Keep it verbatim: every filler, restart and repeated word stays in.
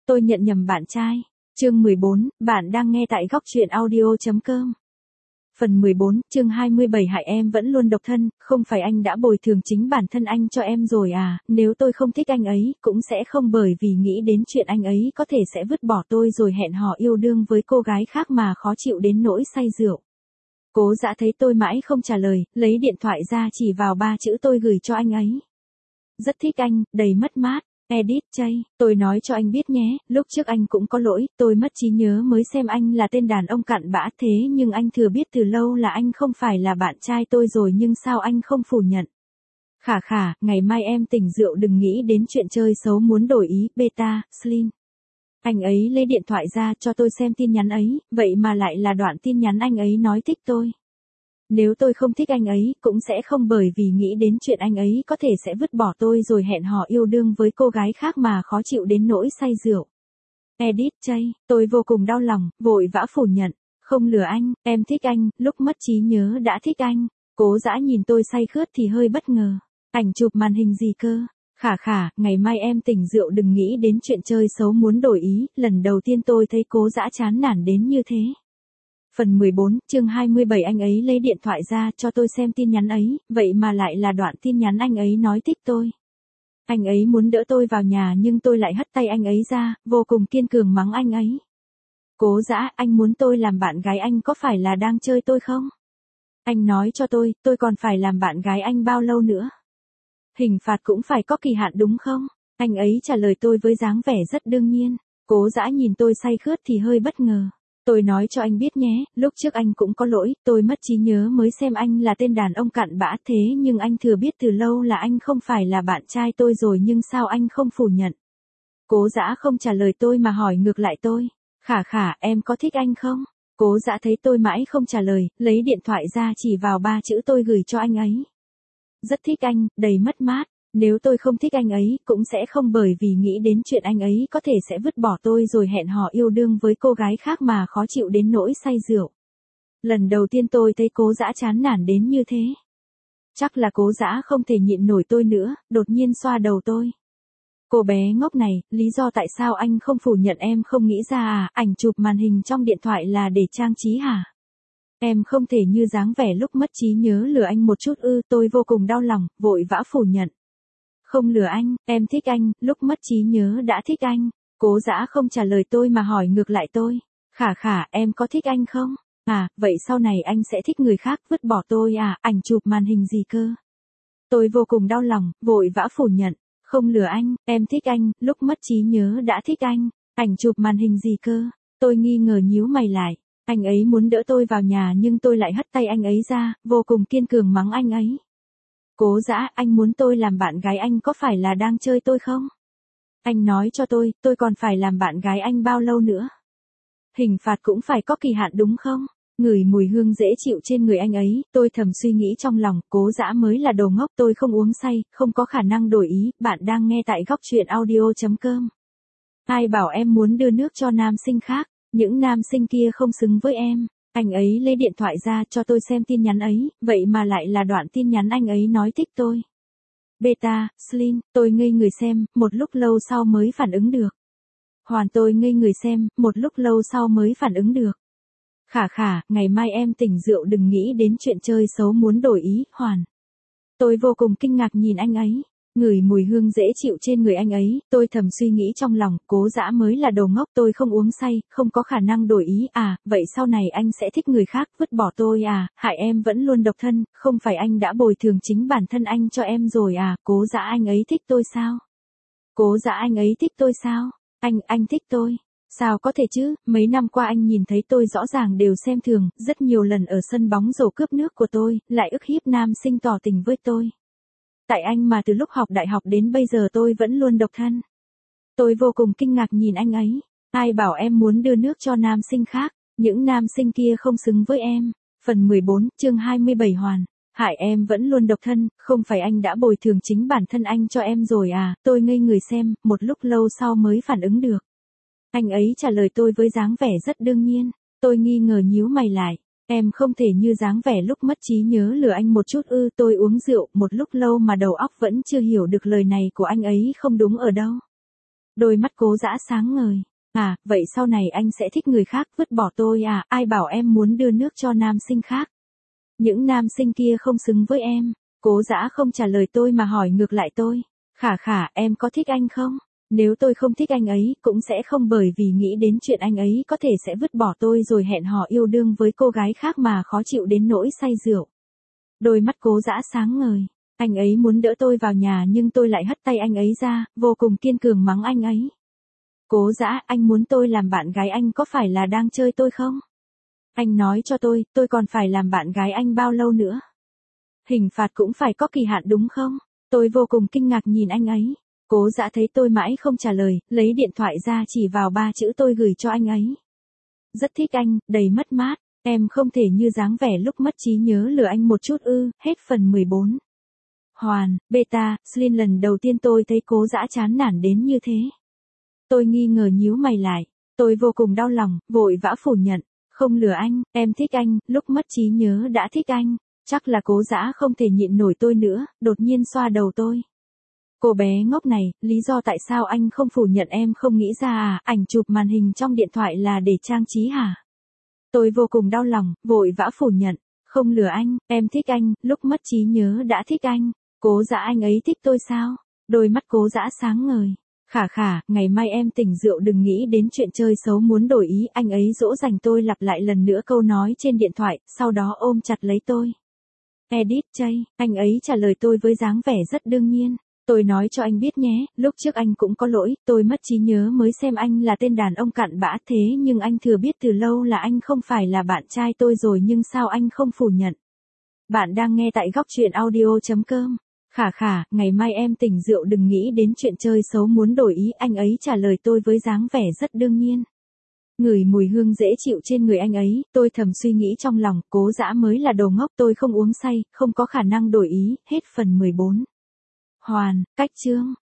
Tôi nhận nhầm bạn trai. Chương mười bốn, bạn đang nghe tại góc truyện audio chấm com. Phần mười bốn, chương hai mươi bảy hại em vẫn luôn độc thân, không phải anh đã bồi thường chính bản thân anh cho em rồi à, nếu tôi không thích anh ấy, cũng sẽ không bởi vì nghĩ đến chuyện anh ấy có thể sẽ vứt bỏ tôi rồi hẹn hò yêu đương với cô gái khác mà khó chịu đến nỗi say rượu. Cố Dã thấy tôi mãi không trả lời, lấy điện thoại ra chỉ vào ba chữ tôi gửi cho anh ấy. Rất thích anh, đầy mất mát. Edit chay, tôi nói cho anh biết nhé, lúc trước anh cũng có lỗi, tôi mất trí nhớ mới xem anh là tên đàn ông cặn bã thế nhưng anh thừa biết từ lâu là anh không phải là bạn trai tôi rồi nhưng sao anh không phủ nhận. Khả khả, ngày mai em tỉnh rượu đừng nghĩ đến chuyện chơi xấu muốn đổi ý, beta, Slim. Anh ấy lấy điện thoại ra cho tôi xem tin nhắn ấy, vậy mà lại là đoạn tin nhắn anh ấy nói thích tôi. Nếu tôi không thích anh ấy, cũng sẽ không bởi vì nghĩ đến chuyện anh ấy có thể sẽ vứt bỏ tôi rồi hẹn hò yêu đương với cô gái khác mà khó chịu đến nỗi say rượu. Edit chay, tôi vô cùng đau lòng, vội vã phủ nhận. Không lừa anh, em thích anh, lúc mất trí nhớ đã thích anh. Cố Dã nhìn tôi say khướt thì hơi bất ngờ. Ảnh chụp màn hình gì cơ? Khả khả, ngày mai em tỉnh rượu đừng nghĩ đến chuyện chơi xấu muốn đổi ý, lần đầu tiên tôi thấy Cố Dã chán nản đến như thế. Phần mười bốn, chương hai mươi bảy anh ấy lấy điện thoại ra cho tôi xem tin nhắn ấy, vậy mà lại là đoạn tin nhắn anh ấy nói thích tôi. Anh ấy muốn đỡ tôi vào nhà nhưng tôi lại hất tay anh ấy ra, vô cùng kiên cường mắng anh ấy. Cố Dã, anh muốn tôi làm bạn gái anh có phải là đang chơi tôi không? Anh nói cho tôi, tôi còn phải làm bạn gái anh bao lâu nữa? Hình phạt cũng phải có kỳ hạn đúng không? Anh ấy trả lời tôi với dáng vẻ rất đương nhiên. Cố Dã nhìn tôi say khướt thì hơi bất ngờ. Tôi nói cho anh biết nhé, lúc trước anh cũng có lỗi, tôi mất trí nhớ mới xem anh là tên đàn ông cặn bã thế nhưng anh thừa biết từ lâu là anh không phải là bạn trai tôi rồi nhưng sao anh không phủ nhận. Cố Dã không trả lời tôi mà hỏi ngược lại tôi. Khả khả, em có thích anh không? Cố Dã thấy tôi mãi không trả lời, lấy điện thoại ra chỉ vào ba chữ tôi gửi cho anh ấy. Rất thích anh, đầy mất mát. Nếu tôi không thích anh ấy, cũng sẽ không bởi vì nghĩ đến chuyện anh ấy có thể sẽ vứt bỏ tôi rồi hẹn hò yêu đương với cô gái khác mà khó chịu đến nỗi say rượu. Lần đầu tiên tôi thấy Cố Dã chán nản đến như thế. Chắc là Cố Dã không thể nhịn nổi tôi nữa, đột nhiên xoa đầu tôi. Cô bé ngốc này, lý do tại sao anh không phủ nhận em không nghĩ ra à, ảnh chụp màn hình trong điện thoại là để trang trí hả? Em không thể như dáng vẻ lúc mất trí nhớ lừa anh một chút ư, tôi vô cùng đau lòng, vội vã phủ nhận. Không lừa anh, em thích anh, lúc mất trí nhớ đã thích anh. Cố Dã không trả lời tôi mà hỏi ngược lại tôi. Khả khả, em có thích anh không? À, vậy sau này anh sẽ thích người khác vứt bỏ tôi à, ảnh chụp màn hình gì cơ? Tôi vô cùng đau lòng, vội vã phủ nhận. Không lừa anh, em thích anh, lúc mất trí nhớ đã thích anh. Ảnh chụp màn hình gì cơ? Tôi nghi ngờ nhíu mày lại. Anh ấy muốn đỡ tôi vào nhà nhưng tôi lại hất tay anh ấy ra, vô cùng kiên cường mắng anh ấy. Cố Dã, anh muốn tôi làm bạn gái anh có phải là đang chơi tôi không? Anh nói cho tôi, tôi còn phải làm bạn gái anh bao lâu nữa? Hình phạt cũng phải có kỳ hạn đúng không? Ngửi mùi hương dễ chịu trên người anh ấy, tôi thầm suy nghĩ trong lòng, Cố Dã mới là đồ ngốc, tôi không uống say, không có khả năng đổi ý, bạn đang nghe tại góc truyện audio chấm com. Ai bảo em muốn đưa nước cho nam sinh khác, những nam sinh kia không xứng với em. Anh ấy lấy điện thoại ra cho tôi xem tin nhắn ấy, vậy mà lại là đoạn tin nhắn anh ấy nói thích tôi. Beta, Slim, tôi ngây người xem, một lúc lâu sau mới phản ứng được. Hoàn tôi ngây người xem, một lúc lâu sau mới phản ứng được. Khả khả, ngày mai em tỉnh rượu đừng nghĩ đến chuyện chơi xấu muốn đổi ý, Hoàn. Tôi vô cùng kinh ngạc nhìn anh ấy. Ngửi mùi hương dễ chịu trên người anh ấy, tôi thầm suy nghĩ trong lòng, Cố Dã mới là đồ ngốc, tôi không uống say, không có khả năng đổi ý à, vậy sau này anh sẽ thích người khác, vứt bỏ tôi à, hại em vẫn luôn độc thân, không phải anh đã bồi thường chính bản thân anh cho em rồi à, Cố Dã anh ấy thích tôi sao? Cố Dã anh ấy thích tôi sao? Anh, anh thích tôi. Sao có thể chứ, mấy năm qua anh nhìn thấy tôi rõ ràng đều xem thường, rất nhiều lần ở sân bóng rổ cướp nước của tôi, lại ức hiếp nam sinh tỏ tình với tôi. Tại anh mà từ lúc học đại học đến bây giờ tôi vẫn luôn độc thân. Tôi vô cùng kinh ngạc nhìn anh ấy. Ai bảo em muốn đưa nước cho nam sinh khác, những nam sinh kia không xứng với em. Phần mười bốn, chương hai mươi bảy Hoàn. Hại em vẫn luôn độc thân, không phải anh đã bồi thường chính bản thân anh cho em rồi à, tôi ngây người xem, một lúc lâu sau mới phản ứng được. Anh ấy trả lời tôi với dáng vẻ rất đương nhiên. Tôi nghi ngờ nhíu mày lại. Em không thể như dáng vẻ lúc mất trí nhớ lừa anh một chút ư, tôi uống rượu một lúc lâu mà đầu óc vẫn chưa hiểu được lời này của anh ấy không đúng ở đâu. Đôi mắt Cố Dã sáng ngời. À, vậy sau này anh sẽ thích người khác, vứt bỏ tôi à, ai bảo em muốn đưa nước cho nam sinh khác. Những nam sinh kia không xứng với em. Cố Dã không trả lời tôi mà hỏi ngược lại tôi. Khả khả, em có thích anh không? Nếu tôi không thích anh ấy, cũng sẽ không bởi vì nghĩ đến chuyện anh ấy có thể sẽ vứt bỏ tôi rồi hẹn hò yêu đương với cô gái khác mà khó chịu đến nỗi say rượu. Đôi mắt Cố Dã sáng ngời. Anh ấy muốn đỡ tôi vào nhà nhưng tôi lại hất tay anh ấy ra, vô cùng kiên cường mắng anh ấy. Cố Dã, anh muốn tôi làm bạn gái anh có phải là đang chơi tôi không? Anh nói cho tôi, tôi còn phải làm bạn gái anh bao lâu nữa? Hình phạt cũng phải có kỳ hạn đúng không? Tôi vô cùng kinh ngạc nhìn anh ấy. Cố Dã thấy tôi mãi không trả lời, lấy điện thoại ra chỉ vào ba chữ tôi gửi cho anh ấy. Rất thích anh, đầy mất mát, em không thể như dáng vẻ lúc mất trí nhớ lừa anh một chút ư, hết phần mười bốn. Hoàn, beta, Slin lần đầu tiên tôi thấy Cố Dã chán nản đến như thế. Tôi nghi ngờ nhíu mày lại, tôi vô cùng đau lòng, vội vã phủ nhận, không lừa anh, em thích anh, lúc mất trí nhớ đã thích anh, chắc là Cố Dã không thể nhịn nổi tôi nữa, đột nhiên xoa đầu tôi. Cô bé ngốc này, lý do tại sao anh không phủ nhận em không nghĩ ra à, ảnh chụp màn hình trong điện thoại là để trang trí hả? Tôi vô cùng đau lòng, vội vã phủ nhận, không lừa anh, em thích anh, lúc mất trí nhớ đã thích anh, Cố Dã anh ấy thích tôi sao? Đôi mắt Cố Dã sáng ngời. Khả khả, ngày mai em tỉnh rượu đừng nghĩ đến chuyện chơi xấu muốn đổi ý, anh ấy dỗ dành tôi lặp lại lần nữa câu nói trên điện thoại, sau đó ôm chặt lấy tôi. Edit chay, anh ấy trả lời tôi với dáng vẻ rất đương nhiên. Tôi nói cho anh biết nhé, lúc trước anh cũng có lỗi, tôi mất trí nhớ mới xem anh là tên đàn ông cặn bã thế nhưng anh thừa biết từ lâu là anh không phải là bạn trai tôi rồi nhưng sao anh không phủ nhận. Bạn đang nghe tại góc truyện audio chấm com. Khả khả, ngày mai em tỉnh rượu đừng nghĩ đến chuyện chơi xấu muốn đổi ý, anh ấy trả lời tôi với dáng vẻ rất đương nhiên. Ngửi mùi hương dễ chịu trên người anh ấy, tôi thầm suy nghĩ trong lòng, Cố Dã mới là đồ ngốc, tôi không uống say, không có khả năng đổi ý, hết phần mười bốn. Hoàn, cách chương.